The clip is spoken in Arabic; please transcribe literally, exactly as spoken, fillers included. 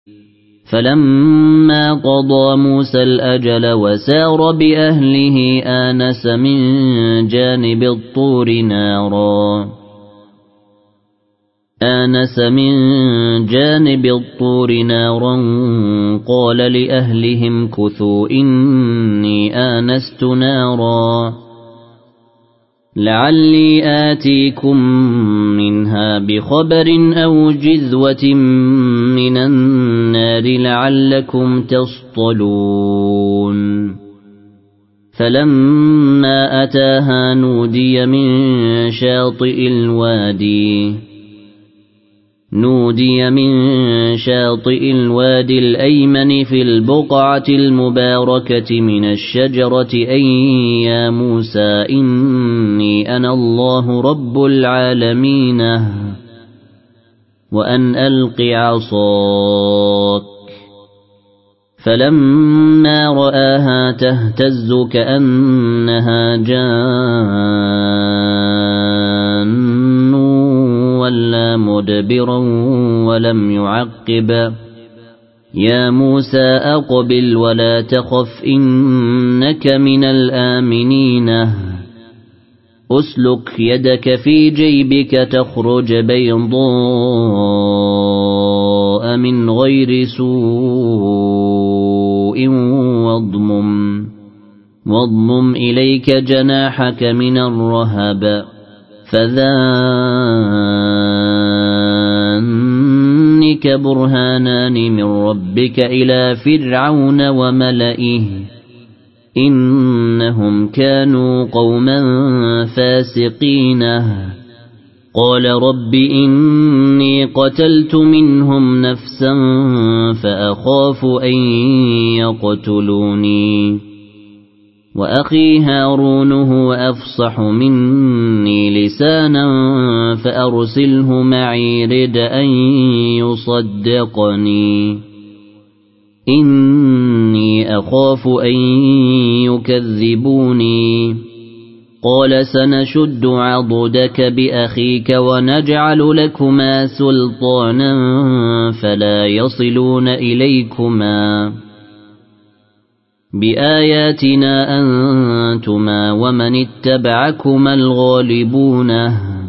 فلما قضى موسى الأجل وسار بأهله آنس من جانب الطور نارا آنس من جانب الطور نارا قال لأهلهم كثوا إني آنست نارا لعلي آتيكم منها بخبر أو جذوة من النار لعلكم تصطلون فلما أتاها نودي من شاطئ الوادي نودي من شاطئ الوادي الأيمن في البقعة المباركة من الشجرة أي يا موسى إني أنا الله رب العالمين وأن ألق عصاك فلما رآها تهتز كأنها جان ولا مدبرا ولم يعقب يا موسى أقبل ولا تخف إنك من الآمنين أسلك يدك في جيبك تخرج بيضاء من غير سوء واضمم واضمم إليك جناحك من الرهب فذانك برهانان من ربك إلى فرعون وملئه إنهم كانوا قوما فاسقين قال رب إني قتلت منهم نفسا فأخاف أن يقتلوني وأخي هارون هو أفصح مني لسانا فأرسله معي رد أن يصدقني إني أخاف أن يكذبوني قال سنشد عضدك بأخيك ونجعل لكما سلطانا فلا يصلون إليكما بآياتنا أنتما ومن اتبعكما الغالبون